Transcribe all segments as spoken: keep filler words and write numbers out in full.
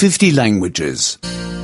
fifty languages.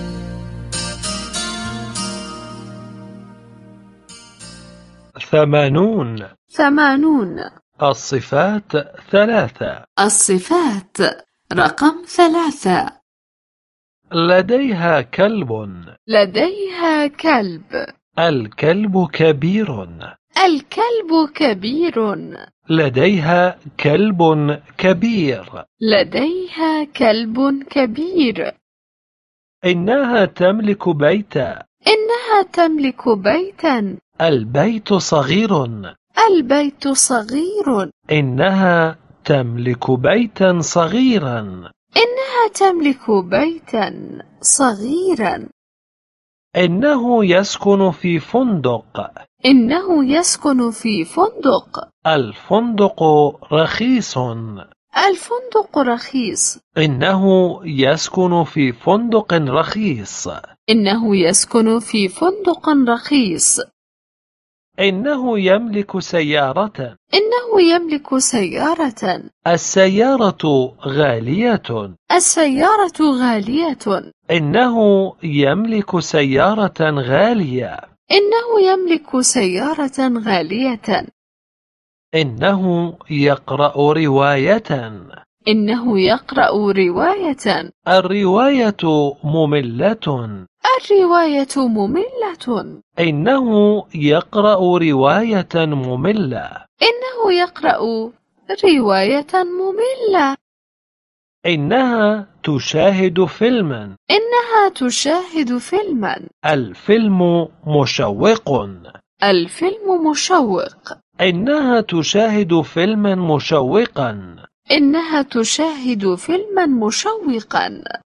ثمانون. ثمانون. الصفات ثلاثة. الصفات رقم ثلاثة. لديها كلب. لديها كلب. الكلب كبير. الكلب كبير. لديها كلب كبير. لديها كلب كبير. إنها تملك بيتا. إنها تملك بيتا. البيت صغير. البيت صغير. إنها تملك بيتا صغيرا. إنها تملك بيتا صغيرا. إنه يسكن في فندق. إنه يسكن في فندق. الفندق رخيص. الفندق رخيص. إنه يسكن في فندق رخيص. إنه يسكن في فندق رخيص. إنه يملك سيارة. إنه يملك سيارة. السيارة غالية. السيارة غالية. إنه يملك سيارة غالية. إنه يملك سيارة غالية. إنه يقرأ رواية. إنه يقرأ رواية. الرواية مملة. الرواية مملة. إنه يقرأ رواية مملة. إنه يقرأ رواية مملة. إنها تشاهد فيلما. إنها تشاهد فيلما. الفيلم مشوق. الفيلم مشوق. إنها تشاهد فيلما مشوقا. إنها تشاهد فيلما مشوقا.